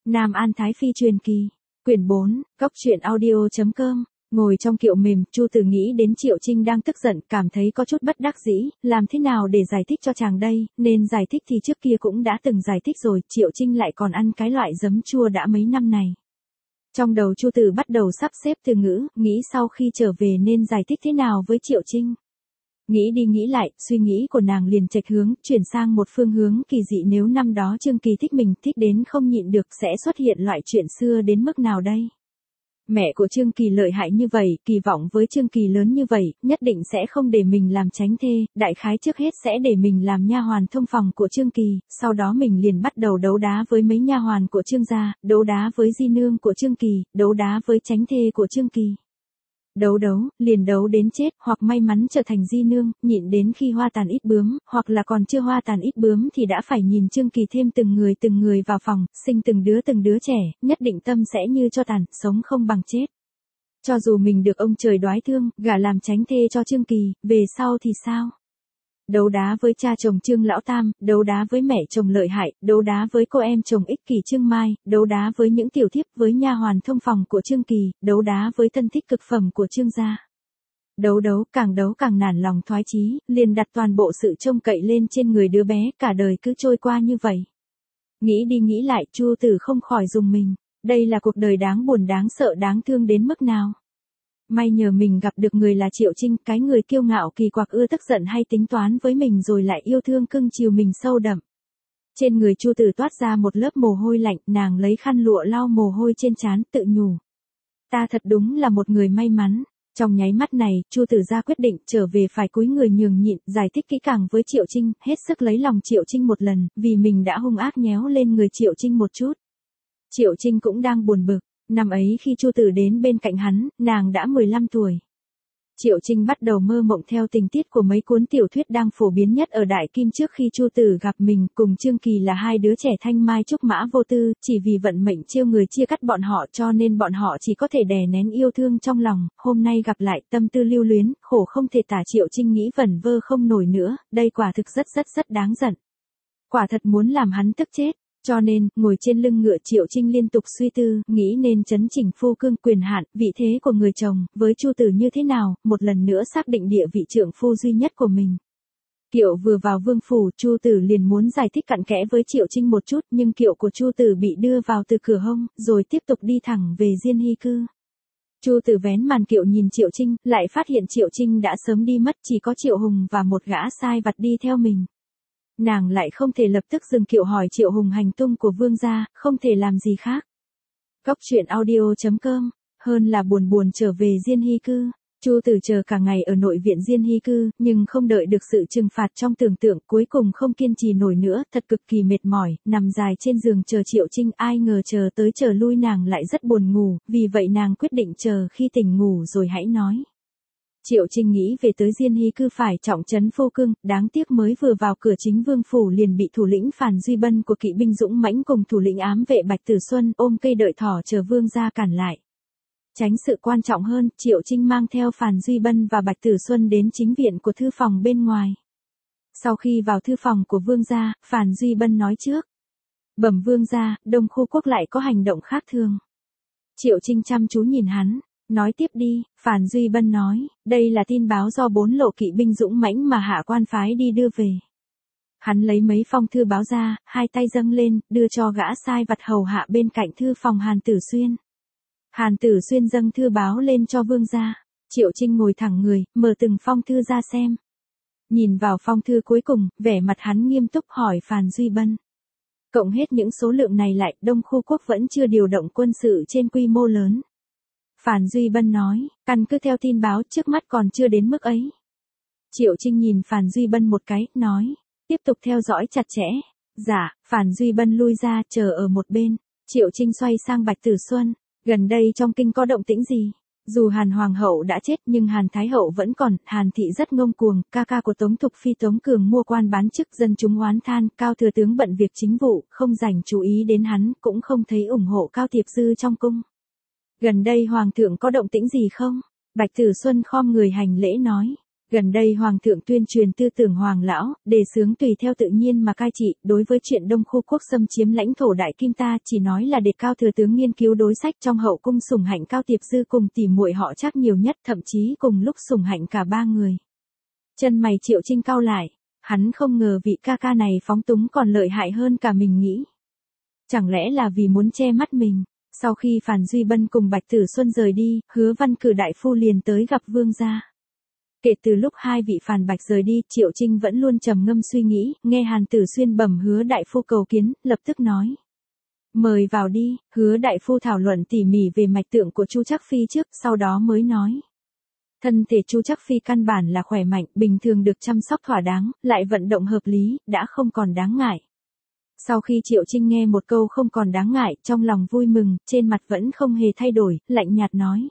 Nam An Thái Phi truyền kỳ, quyển 4, cốc truyện audio.com. Ngồi trong kiệu mềm, Chu Tử nghĩ đến Triệu Trinh đang tức giận, cảm thấy có chút bất đắc dĩ, làm thế nào để giải thích cho chàng đây, nên giải thích thì trước kia cũng đã từng giải thích rồi, Triệu Trinh lại còn ăn cái loại giấm chua đã mấy năm này. Trong đầu Chu Tử bắt đầu sắp xếp từ ngữ, nghĩ sau khi trở về nên giải thích thế nào với Triệu Trinh. Nghĩ đi nghĩ lại, suy nghĩ của nàng liền chệch hướng, chuyển sang một phương hướng kỳ dị. Nếu năm đó Trương Kỳ thích mình, thích đến không nhịn được, sẽ xuất hiện loại chuyện xưa đến mức nào đây? Mẹ của Trương Kỳ lợi hại như vậy, kỳ vọng với Trương Kỳ lớn như vậy, nhất định sẽ không để mình làm chánh thê, đại khái trước hết sẽ để mình làm nha hoàn thông phòng của Trương Kỳ, sau đó mình liền bắt đầu đấu đá với mấy nha hoàn của Trương gia, đấu đá với di nương của Trương Kỳ, đấu đá với chánh thê của Trương Kỳ. Liền đấu đến chết, hoặc may mắn trở thành di nương, nhịn đến khi hoa tàn ít bướm, hoặc là còn chưa hoa tàn ít bướm thì đã phải nhìn Trương Kỳ thêm từng người vào phòng, sinh từng đứa trẻ, nhất định tâm sẽ như cho tàn, sống không bằng chết. Cho dù mình được ông trời đoái thương, gả làm chánh thê cho Trương Kỳ, về sau thì sao? Đấu đá với cha chồng Trương Lão Tam, đấu đá với mẹ chồng lợi hại, đấu đá với cô em chồng ích kỷ Trương Mai, đấu đá với những tiểu thiếp, với nha hoàn thông phòng của Trương Kỳ, đấu đá với thân thích cực phẩm của Trương gia. Đấu càng nản lòng thoái chí, liền đặt toàn bộ sự trông cậy lên trên người đứa bé, cả đời cứ trôi qua như vậy. Nghĩ đi nghĩ lại, Chu Tử không khỏi rùng mình, đây là cuộc đời đáng buồn đáng sợ đáng thương đến mức nào. May nhờ mình gặp được người là Triệu Trinh, cái người kiêu ngạo kỳ quặc ưa tức giận hay tính toán với mình rồi lại yêu thương cưng chiều mình sâu đậm. Trên người Chu Tử toát ra một lớp mồ hôi lạnh, nàng lấy khăn lụa lau mồ hôi trên trán, tự nhủ. Ta thật đúng là một người may mắn. Trong nháy mắt này, Chu Tử ra quyết định trở về phải cúi người nhường nhịn, giải thích kỹ càng với Triệu Trinh, hết sức lấy lòng Triệu Trinh một lần, vì mình đã hung ác nhéo lên người Triệu Trinh một chút. Triệu Trinh cũng đang buồn bực. Năm ấy khi Chu Tử đến bên cạnh hắn, nàng đã 15 tuổi. Triệu Trinh bắt đầu mơ mộng theo tình tiết của mấy cuốn tiểu thuyết đang phổ biến nhất ở Đại Kim trước khi Chu Tử gặp mình, cùng Trương Kỳ là hai đứa trẻ thanh mai trúc mã vô tư, chỉ vì vận mệnh trêu người chia cắt bọn họ cho nên bọn họ chỉ có thể đè nén yêu thương trong lòng, hôm nay gặp lại tâm tư lưu luyến, khổ không thể tả. Triệu Trinh nghĩ vẩn vơ không nổi nữa, đây quả thực rất đáng giận. Quả thật muốn làm hắn tức chết. Cho nên, ngồi trên lưng ngựa Triệu Trinh liên tục suy tư, nghĩ nên chấn chỉnh phu cương quyền hạn, vị thế của người chồng, với Chu Tử như thế nào, một lần nữa xác định địa vị trượng phu duy nhất của mình. Kiệu vừa vào vương phủ, Chu Tử liền muốn giải thích cặn kẽ với Triệu Trinh một chút, nhưng kiệu của Chu Tử bị đưa vào từ cửa hông, rồi tiếp tục đi thẳng về Diên Hy cư. Chu Tử vén màn kiệu nhìn Triệu Trinh, lại phát hiện Triệu Trinh đã sớm đi mất, chỉ có Triệu Hùng và một gã sai vặt đi theo mình. Nàng lại không thể lập tức dừng kiệu hỏi Triệu Hùng hành tung của vương gia, không thể làm gì khác. cốc truyện audio.com, hơn là buồn trở về Diên Hy cư. Chu Tử chờ cả ngày ở nội viện Diên Hy cư, nhưng không đợi được sự trừng phạt trong tưởng tượng, cuối cùng không kiên trì nổi nữa, thật cực kỳ mệt mỏi, nằm dài trên giường chờ Triệu Trinh, ai ngờ chờ tới chờ lui nàng lại rất buồn ngủ, vì vậy nàng quyết định chờ khi tỉnh ngủ rồi hãy nói. Triệu Trinh nghĩ về tới Diên Hy cư phải trọng trấn phu cương, đáng tiếc mới vừa vào cửa chính vương phủ liền bị thủ lĩnh Phàn Duy Bân của kỵ binh dũng mãnh cùng thủ lĩnh ám vệ Bạch Tử Xuân ôm cây đợi thỏ chờ vương gia cản lại. Tránh sự quan trọng hơn, Triệu Trinh mang theo Phàn Duy Bân và Bạch Tử Xuân đến chính viện của thư phòng bên ngoài. Sau khi vào thư phòng của vương gia, Phàn Duy Bân nói trước. Bẩm vương gia, Đông Khu Quốc lại có hành động khác thường. Triệu Trinh chăm chú nhìn hắn. Nói tiếp đi, Phàn Duy Bân nói, đây là tin báo do 4 lộ kỵ binh dũng mãnh mà hạ quan phái đi đưa về. Hắn lấy mấy phong thư báo ra, hai tay dâng lên, đưa cho gã sai vặt hầu hạ bên cạnh thư phòng Hàn Tử Xuyên. Hàn Tử Xuyên dâng thư báo lên cho vương gia. Triệu Trinh ngồi thẳng người, mở từng phong thư ra xem. Nhìn vào phong thư cuối cùng, vẻ mặt hắn nghiêm túc hỏi Phàn Duy Bân. Cộng hết những số lượng này lại, Đông Khu Quốc vẫn chưa điều động quân sự trên quy mô lớn. Phàn Duy Bân nói, căn cứ theo tin báo trước mắt còn chưa đến mức ấy. Triệu Trinh nhìn Phàn Duy Bân một cái, nói, tiếp tục theo dõi chặt chẽ. Dạ, Phàn Duy Bân lui ra, chờ ở một bên. Triệu Trinh xoay sang Bạch Tử Xuân, gần đây trong kinh có động tĩnh gì? Dù Hàn Hoàng hậu đã chết nhưng Hàn Thái hậu vẫn còn, Hàn thị rất ngông cuồng, ca ca của Tống Thục Phi Tống Cường mua quan bán chức, dân chúng oán than, Cao thừa tướng bận việc chính vụ, không dành chú ý đến hắn, cũng không thấy ủng hộ Cao Tiệp Dư trong cung. Gần đây Hoàng thượng có động tĩnh gì không? Bạch Tử Xuân khom người hành lễ nói. Gần đây Hoàng thượng tuyên truyền tư tưởng Hoàng lão, đề xướng tùy theo tự nhiên mà cai trị, đối với chuyện Đông Khu quốc xâm chiếm lãnh thổ Đại Kim ta chỉ nói là đề cao thừa tướng nghiên cứu đối sách trong hậu cung sủng hạnh Cao Tiệp Dư cùng tỉ muội họ Trác nhiều nhất, thậm chí cùng lúc sủng hạnh cả ba người. Chân mày Triệu Trinh cau lại, hắn không ngờ vị ca ca này phóng túng còn lợi hại hơn cả mình nghĩ. Chẳng lẽ là vì muốn che mắt mình? Sau khi Phàn Duy Bân cùng Bạch Tử Xuân rời đi, Hứa Văn Cử đại phu liền tới gặp vương gia. Kể từ lúc hai vị Phàn Bạch rời đi, Triệu Trinh vẫn luôn trầm ngâm suy nghĩ, nghe Hàn Tử Xuyên bẩm Hứa đại phu cầu kiến, lập tức nói: "Mời vào đi." Hứa đại phu thảo luận tỉ mỉ về mạch tượng của Chu Trác Phi trước, sau đó mới nói: "Thân thể Chu Trác Phi căn bản là khỏe mạnh, bình thường được chăm sóc thỏa đáng, lại vận động hợp lý, đã không còn đáng ngại." Sau khi Triệu Trinh nghe một câu không còn đáng ngại, trong lòng vui mừng, trên mặt vẫn không hề thay đổi, lạnh nhạt nói: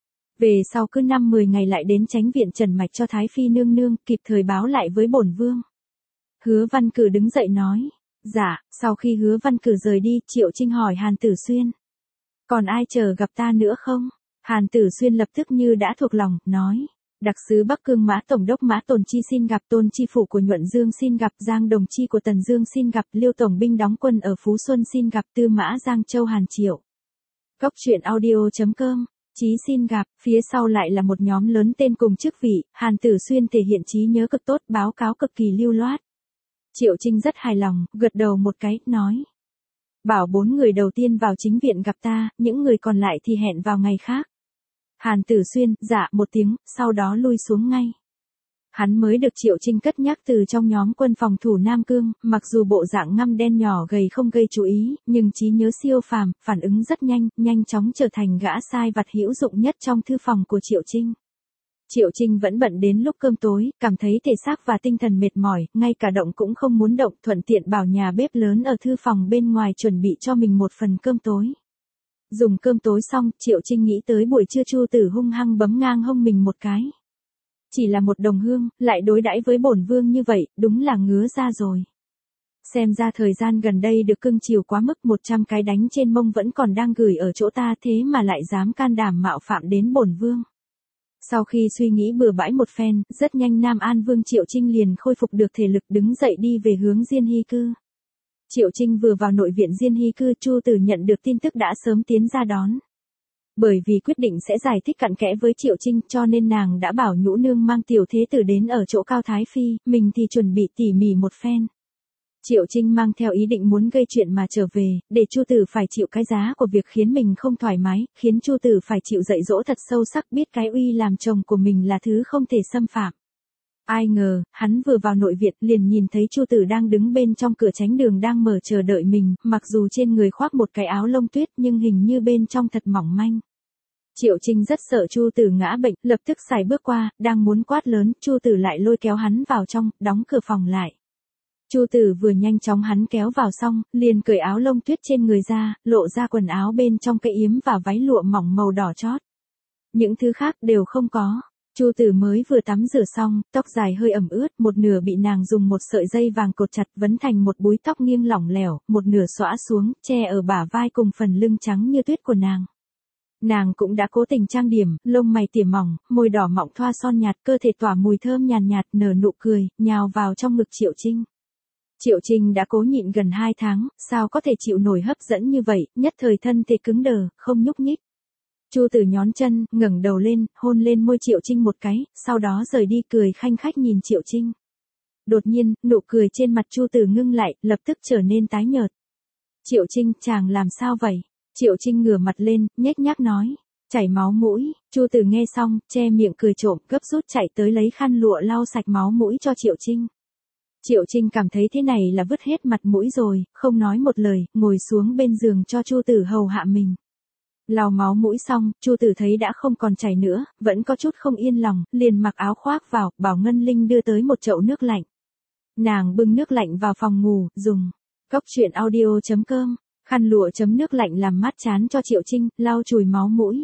"Về sau cứ 5-10 ngày lại đến Chánh viện trần mạch cho Thái Phi nương nương, kịp thời báo lại với bổn vương." Hứa Văn Cử đứng dậy nói: "Dạ." Sau khi Hứa Văn Cử rời đi, Triệu Trinh hỏi Hàn Tử Xuyên: "Còn ai chờ gặp ta nữa không?" Hàn Tử Xuyên lập tức như đã thuộc lòng, nói: "Đặc sứ Bắc Cương Mã Tổng đốc Mã Tồn Chi xin gặp, Tôn Chi Phủ của Nhuận Dương xin gặp, Giang Đồng Chi của Tần Dương xin gặp, Liêu Tổng binh đóng quân ở Phú Xuân xin gặp, Tư Mã Giang Châu Hàn Triệu." Góc truyện audio.com, Chí xin gặp, phía sau lại là một nhóm lớn tên cùng chức vị, Hàn Tử Xuyên thể hiện trí nhớ cực tốt, báo cáo cực kỳ lưu loát. Triệu Trinh rất hài lòng, gật đầu một cái, nói: "Bảo 4 người đầu tiên vào chính viện gặp ta, những người còn lại thì hẹn vào ngày khác." Hàn Tử Xuyên, dạ một tiếng, sau đó lui xuống ngay. Hắn mới được Triệu Trinh cất nhắc từ trong nhóm quân phòng thủ Nam Cương, mặc dù bộ dạng ngăm đen nhỏ gầy không gây chú ý, nhưng trí nhớ siêu phàm, phản ứng rất nhanh, nhanh chóng trở thành gã sai vặt hữu dụng nhất trong thư phòng của Triệu Trinh. Triệu Trinh vẫn bận đến lúc cơm tối, cảm thấy thể xác và tinh thần mệt mỏi, ngay cả động cũng không muốn động, thuận tiện bảo nhà bếp lớn ở thư phòng bên ngoài chuẩn bị cho mình một phần cơm tối. Dùng cơm tối xong, Triệu Trinh nghĩ tới buổi trưa Chu Tử hung hăng bấm ngang hông mình một cái. Chỉ là một đồng hương, lại đối đãi với bổn vương như vậy, đúng là ngứa ra rồi. Xem ra thời gian gần đây được cưng chiều quá mức, 100 cái đánh trên mông vẫn còn đang gửi ở chỗ ta, thế mà lại dám can đảm mạo phạm đến bổn vương. Sau khi suy nghĩ bừa bãi một phen, rất nhanh Nam An Vương Triệu Trinh liền khôi phục được thể lực, đứng dậy đi về hướng Diên Hy Cư. Triệu Trinh vừa vào nội viện Diên Hy Cư, Chu Tử nhận được tin tức đã sớm tiến ra đón. Bởi vì quyết định sẽ giải thích cặn kẽ với Triệu Trinh, cho nên nàng đã bảo Nhũ nương mang tiểu thế tử đến ở chỗ Cao Thái Phi, mình thì chuẩn bị tỉ mỉ một phen. Triệu Trinh mang theo ý định muốn gây chuyện mà trở về, để Chu Tử phải chịu cái giá của việc khiến mình không thoải mái, khiến Chu Tử phải chịu dạy dỗ thật sâu sắc, biết cái uy làm chồng của mình là thứ không thể xâm phạm. Ai ngờ, hắn vừa vào nội viện liền nhìn thấy Chu Tử đang đứng bên trong cửa tránh đường đang mở chờ đợi mình, mặc dù trên người khoác một cái áo lông tuyết nhưng hình như bên trong thật mỏng manh. Triệu Trinh rất sợ Chu Tử ngã bệnh, lập tức xài bước qua, đang muốn quát lớn, Chu Tử lại lôi kéo hắn vào trong, đóng cửa phòng lại. Chu Tử vừa nhanh chóng hắn kéo vào xong, liền cởi áo lông tuyết trên người ra, lộ ra quần áo bên trong cái yếm và váy lụa mỏng màu đỏ chót. Những thứ khác đều không có. Chu Tử mới vừa tắm rửa xong, tóc dài hơi ẩm ướt, một nửa bị nàng dùng một sợi dây vàng cột chặt vấn thành một búi tóc nghiêng lỏng lẻo, một nửa xõa xuống, che ở bả vai cùng phần lưng trắng như tuyết của nàng. Nàng cũng đã cố tình trang điểm, lông mày tỉa mỏng, môi đỏ mọng thoa son nhạt, cơ thể tỏa mùi thơm nhàn nhạt, nở nụ cười, nhào vào trong ngực Triệu Trinh. Triệu Trinh đã cố nhịn gần 2 tháng, sao có thể chịu nổi hấp dẫn như vậy, nhất thời thân thể cứng đờ, không nhúc nhích. Chu Tử nhón chân, ngẩng đầu lên, hôn lên môi Triệu Trinh một cái, sau đó rời đi, cười khanh khách nhìn Triệu Trinh. Đột nhiên, nụ cười trên mặt Chu Tử ngưng lại, lập tức trở nên tái nhợt. "Triệu Trinh, chàng làm sao vậy?" Triệu Trinh ngửa mặt lên, nhếch nhác nói: "Chảy máu mũi." Chu Tử nghe xong, che miệng cười trộm, gấp rút chạy tới lấy khăn lụa lau sạch máu mũi cho Triệu Trinh. Triệu Trinh cảm thấy thế này là vứt hết mặt mũi rồi, không nói một lời, ngồi xuống bên giường cho Chu Tử hầu hạ mình. Lau máu mũi xong, Chu Tử thấy đã không còn chảy nữa, vẫn có chút không yên lòng, liền mặc áo khoác vào, bảo Ngân Linh đưa tới một chậu nước lạnh. Nàng bưng nước lạnh vào phòng ngủ, dùng góc truyện audio.com, khăn lụa chấm nước lạnh làm mát trán cho Triệu Trinh, lau chùi máu mũi.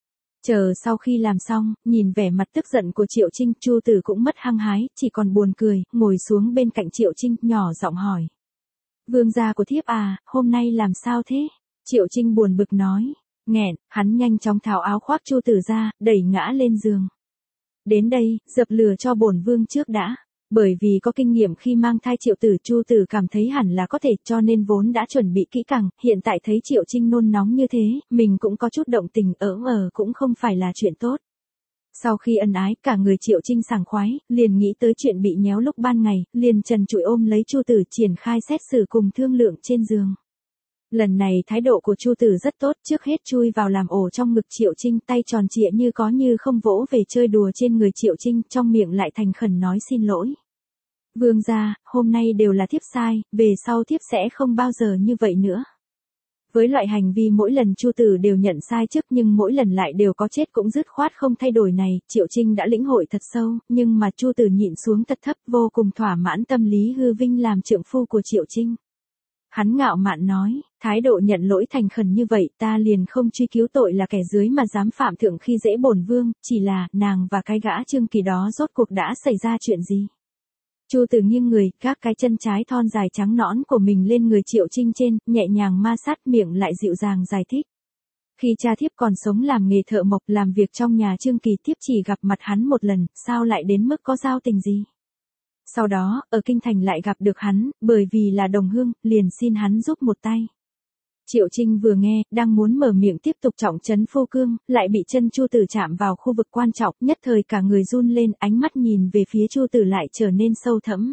Chờ sau khi làm xong, nhìn vẻ mặt tức giận của Triệu Trinh, Chu Tử cũng mất hăng hái, chỉ còn buồn cười, ngồi xuống bên cạnh Triệu Trinh, nhỏ giọng hỏi: "Vương gia của thiếp à, hôm nay làm sao thế?" Triệu Trinh buồn bực nói. Nghẹn, hắn nhanh chóng tháo áo khoác Chu Tử ra, đẩy ngã lên giường. Đến đây, dập lửa cho bổn vương trước đã. Bởi vì có kinh nghiệm khi mang thai Triệu Tử, Chu Tử cảm thấy hẳn là có thể, cho nên vốn đã chuẩn bị kỹ càng, hiện tại thấy Triệu Trinh nôn nóng như thế, mình cũng có chút động tình, cũng không phải là chuyện tốt. Sau khi ân ái, cả người Triệu Trinh sảng khoái, liền nghĩ tới chuyện bị nhéo lúc ban ngày, liền trần trụi ôm lấy Chu Tử triển khai xét xử cùng thương lượng trên giường. Lần này thái độ của Chu Tử rất tốt, trước hết chui vào làm ổ trong ngực Triệu Trinh, tay tròn trịa như có như không vỗ về chơi đùa trên người Triệu Trinh, trong miệng lại thành khẩn nói xin lỗi. Vương gia, hôm nay đều là thiếp sai, về sau thiếp sẽ không bao giờ như vậy nữa. Với loại hành vi mỗi lần Chu Tử đều nhận sai trước nhưng mỗi lần lại đều có chết cũng dứt khoát không thay đổi này, Triệu Trinh đã lĩnh hội thật sâu, nhưng mà Chu Tử nhịn xuống thật thấp, vô cùng thỏa mãn tâm lý hư vinh làm trượng phu của Triệu Trinh. Hắn ngạo mạn nói, thái độ nhận lỗi thành khẩn như vậy ta liền không truy cứu tội là kẻ dưới mà dám phạm thượng khi dễ bổn vương, chỉ là nàng và cái gã Trương Kỳ đó rốt cuộc đã xảy ra chuyện gì. Chu Tử nghiêng người, các cái chân trái thon dài trắng nõn của mình lên người Triệu Trinh trên, nhẹ nhàng ma sát, miệng lại dịu dàng giải thích. Khi cha thiếp còn sống làm nghề thợ mộc, làm việc trong nhà Trương Kỳ, thiếp chỉ gặp mặt hắn một lần, sao lại đến mức có giao tình gì. Sau đó, ở Kinh Thành lại gặp được hắn, bởi vì là đồng hương, liền xin hắn giúp một tay. Triệu Trinh vừa nghe, đang muốn mở miệng tiếp tục trọng trấn Phô Cương, lại bị chân Chu Tử chạm vào khu vực quan trọng, nhất thời cả người run lên, ánh mắt nhìn về phía Chu Tử lại trở nên sâu thẫm.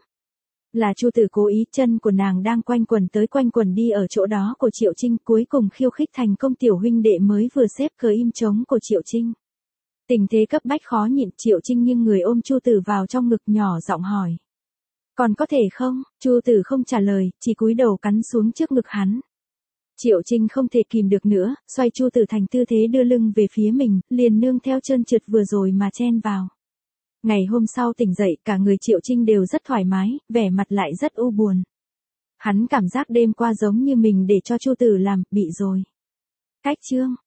Là Chu Tử cố ý, chân của nàng đang quanh quẩn tới quanh quẩn đi ở chỗ đó của Triệu Trinh, cuối cùng khiêu khích thành công tiểu huynh đệ mới vừa xếp cờ im trống của Triệu Trinh. Tình thế cấp bách khó nhịn, Triệu Trinh nghiêng người ôm Chu Tử vào trong ngực nhỏ giọng hỏi. Còn có thể không? Chu Tử không trả lời, chỉ cúi đầu cắn xuống trước ngực hắn. Triệu Trinh không thể kìm được nữa, xoay Chu Tử thành tư thế đưa lưng về phía mình, liền nương theo trơn trượt vừa rồi mà chen vào. Ngày hôm sau tỉnh dậy, cả người Triệu Trinh đều rất thoải mái, vẻ mặt lại rất u buồn. Hắn cảm giác đêm qua giống như mình để cho Chu Tử làm, bị rồi. Cách chương.